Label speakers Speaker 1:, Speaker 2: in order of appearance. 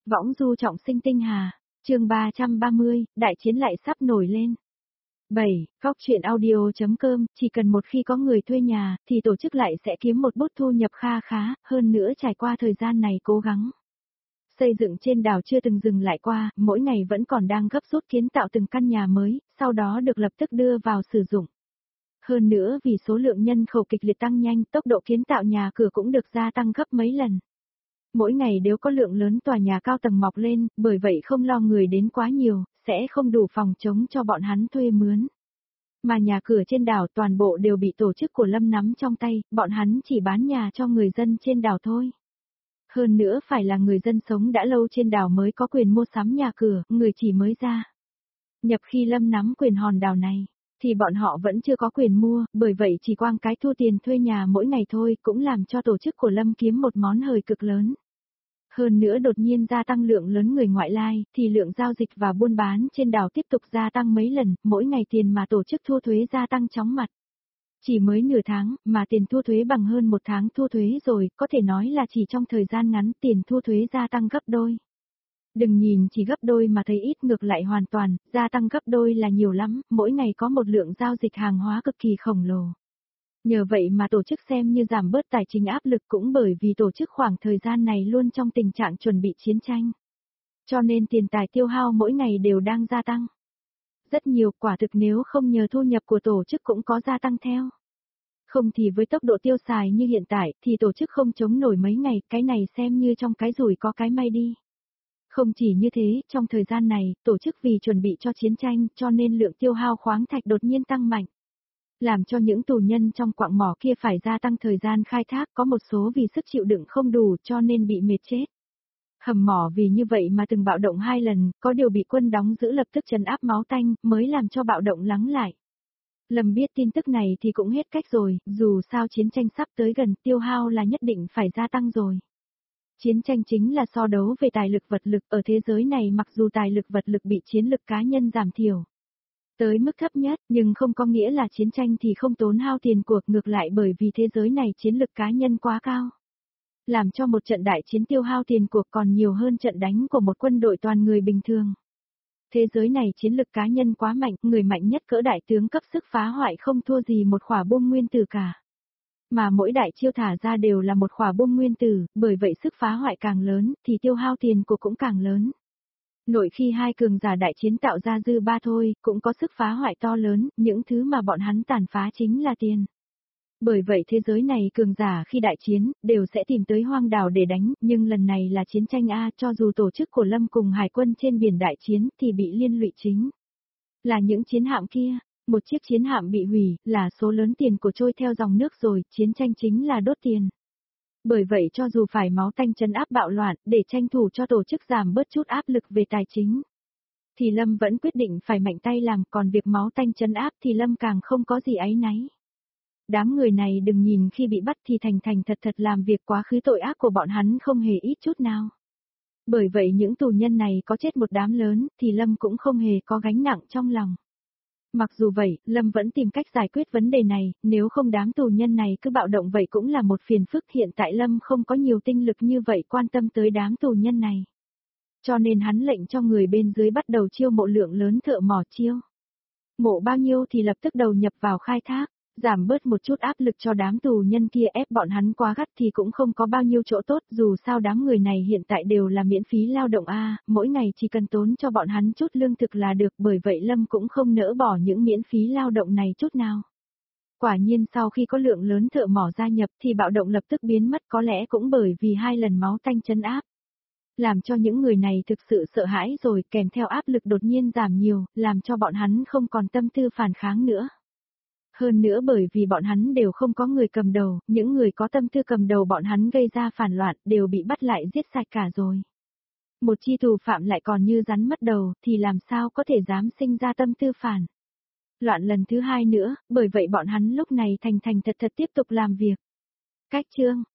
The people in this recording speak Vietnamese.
Speaker 1: Võng du trọng sinh tinh hà, chương 330, đại chiến lại sắp nổi lên. 7. Góc truyện audio.com, chỉ cần một khi có người thuê nhà, thì tổ chức lại sẽ kiếm một bút thu nhập kha khá, hơn nữa trải qua thời gian này cố gắng. Xây dựng trên đảo chưa từng dừng lại qua, mỗi ngày vẫn còn đang gấp rút kiến tạo từng căn nhà mới, sau đó được lập tức đưa vào sử dụng. Hơn nữa vì số lượng nhân khẩu kịch liệt tăng nhanh, tốc độ kiến tạo nhà cửa cũng được gia tăng gấp mấy lần. Mỗi ngày đều có lượng lớn tòa nhà cao tầng mọc lên, bởi vậy không lo người đến quá nhiều, sẽ không đủ phòng chống cho bọn hắn thuê mướn. Mà nhà cửa trên đảo toàn bộ đều bị tổ chức của Lâm nắm trong tay, bọn hắn chỉ bán nhà cho người dân trên đảo thôi. Hơn nữa phải là người dân sống đã lâu trên đảo mới có quyền mua sắm nhà cửa, người chỉ mới ra. Nhập khi Lâm nắm quyền hòn đảo này, thì bọn họ vẫn chưa có quyền mua, bởi vậy chỉ quang cái thu tiền thuê nhà mỗi ngày thôi cũng làm cho tổ chức của Lâm kiếm một món hời cực lớn. Hơn nữa đột nhiên gia tăng lượng lớn người ngoại lai, thì lượng giao dịch và buôn bán trên đảo tiếp tục gia tăng mấy lần, mỗi ngày tiền mà tổ chức thu thuế gia tăng chóng mặt. Chỉ mới nửa tháng, mà tiền thu thuế bằng hơn một tháng thu thuế rồi, có thể nói là chỉ trong thời gian ngắn tiền thu thuế gia tăng gấp đôi. Đừng nhìn chỉ gấp đôi mà thấy ít, ngược lại hoàn toàn, gia tăng gấp đôi là nhiều lắm, mỗi ngày có một lượng giao dịch hàng hóa cực kỳ khổng lồ. Nhờ vậy mà tổ chức xem như giảm bớt tài chính áp lực, cũng bởi vì tổ chức khoảng thời gian này luôn trong tình trạng chuẩn bị chiến tranh. Cho nên tiền tài tiêu hao mỗi ngày đều đang gia tăng. Rất nhiều, quả thực nếu không nhờ thu nhập của tổ chức cũng có gia tăng theo. Không thì với tốc độ tiêu xài như hiện tại thì tổ chức không chống nổi mấy ngày, cái này xem như trong cái rủi có cái may đi. Không chỉ như thế, trong thời gian này, tổ chức vì chuẩn bị cho chiến tranh cho nên lượng tiêu hao khoáng thạch đột nhiên tăng mạnh. Làm cho những tù nhân trong quặng mỏ kia phải gia tăng thời gian khai thác, có một số vì sức chịu đựng không đủ cho nên bị mệt chết. Hầm mỏ vì như vậy mà từng bạo động 2 lần, có điều bị quân đóng giữ lập tức trấn áp máu tanh, mới làm cho bạo động lắng lại. Lâm biết tin tức này thì cũng hết cách rồi, dù sao chiến tranh sắp tới gần, tiêu hao là nhất định phải gia tăng rồi. Chiến tranh chính là so đấu về tài lực vật lực, ở thế giới này mặc dù tài lực vật lực bị chiến lực cá nhân giảm thiểu tới mức thấp nhất, nhưng không có nghĩa là chiến tranh thì không tốn hao tiền cuộc, ngược lại bởi vì thế giới này chiến lực cá nhân quá cao. Làm cho một trận đại chiến tiêu hao tiền cuộc còn nhiều hơn trận đánh của một quân đội toàn người bình thường. Thế giới này chiến lực cá nhân quá mạnh, người mạnh nhất cỡ đại tướng cấp sức phá hoại không thua gì một khỏa bom nguyên tử cả. Mà mỗi đại chiêu thả ra đều là một khỏa bom nguyên tử, bởi vậy sức phá hoại càng lớn, thì tiêu hao tiền của cũng càng lớn. Nội khi hai cường giả đại chiến tạo ra dư ba thôi, cũng có sức phá hoại to lớn, những thứ mà bọn hắn tàn phá chính là tiền. Bởi vậy thế giới này cường giả khi đại chiến, đều sẽ tìm tới hoang đảo để đánh, nhưng lần này là chiến tranh A, cho dù tổ chức của Lâm cùng hải quân trên biển đại chiến thì bị liên lụy chính. Là những chiến hạm kia, một chiếc chiến hạm bị hủy, là số lớn tiền của trôi theo dòng nước rồi, chiến tranh chính là đốt tiền. Bởi vậy cho dù phải máu tanh trấn áp bạo loạn, để tranh thủ cho tổ chức giảm bớt chút áp lực về tài chính, thì Lâm vẫn quyết định phải mạnh tay làm, còn việc máu tanh trấn áp thì Lâm càng không có gì áy náy. Đám người này đừng nhìn khi bị bắt thì thành thành thật thật làm việc, quá khứ tội ác của bọn hắn không hề ít chút nào. Bởi vậy những tù nhân này có chết một đám lớn, thì Lâm cũng không hề có gánh nặng trong lòng. Mặc dù vậy, Lâm vẫn tìm cách giải quyết vấn đề này, nếu không đám tù nhân này cứ bạo động vậy cũng là một phiền phức. Hiện tại Lâm không có nhiều tinh lực như vậy quan tâm tới đám tù nhân này. Cho nên hắn lệnh cho người bên dưới bắt đầu chiêu mộ lượng lớn thợ mỏ chiêu. Mộ bao nhiêu thì lập tức đầu nhập vào khai thác, giảm bớt một chút áp lực cho đám tù nhân kia, ép bọn hắn quá gắt thì cũng không có bao nhiêu chỗ tốt, dù sao đám người này hiện tại đều là miễn phí lao động a, mỗi ngày chỉ cần tốn cho bọn hắn chút lương thực là được, bởi vậy Lâm cũng không nỡ bỏ những miễn phí lao động này chút nào. Quả nhiên sau khi có lượng lớn thợ mỏ gia nhập thì bạo động lập tức biến mất, có lẽ cũng bởi vì 2 lần máu tanh trấn áp. Làm cho những người này thực sự sợ hãi rồi, kèm theo áp lực đột nhiên giảm nhiều, làm cho bọn hắn không còn tâm tư phản kháng nữa. Hơn nữa bởi vì bọn hắn đều không có người cầm đầu, những người có tâm tư cầm đầu bọn hắn gây ra phản loạn đều bị bắt lại giết sạch cả rồi. Một chi tù phạm lại còn như rắn mất đầu thì làm sao có thể dám sinh ra tâm tư phản loạn lần thứ 2 nữa, bởi vậy bọn hắn lúc này thành thành thật thật tiếp tục làm việc. Cách chương